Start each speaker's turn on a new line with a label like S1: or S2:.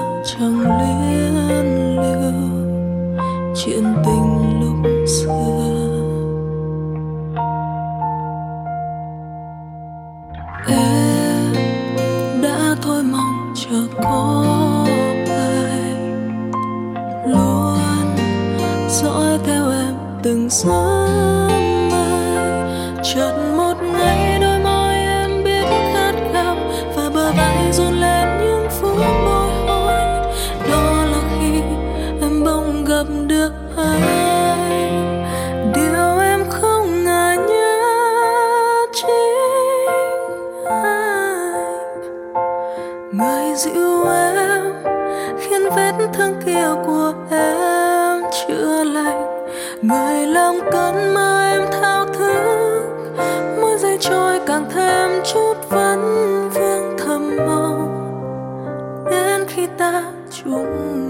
S1: chẳng liên lưu chuyện tình lúc xưa. Em đã thôi mong chờ có ai luôn dõi theo em từng giấc mơ. Chợt một ngày đôi môi em biết khát khao và bờ vai run lên những phút bồi hồi. Đó là khi em bỗng gặp được ai, điều em không ngờ nhất chính anh. Người dịu em khiến vết thương kia của em chữa lành, người làm cơn mơ em thao thức. Mỗi giây trôi càng thêm chút vấn vương thầm mong, đến khi ta chung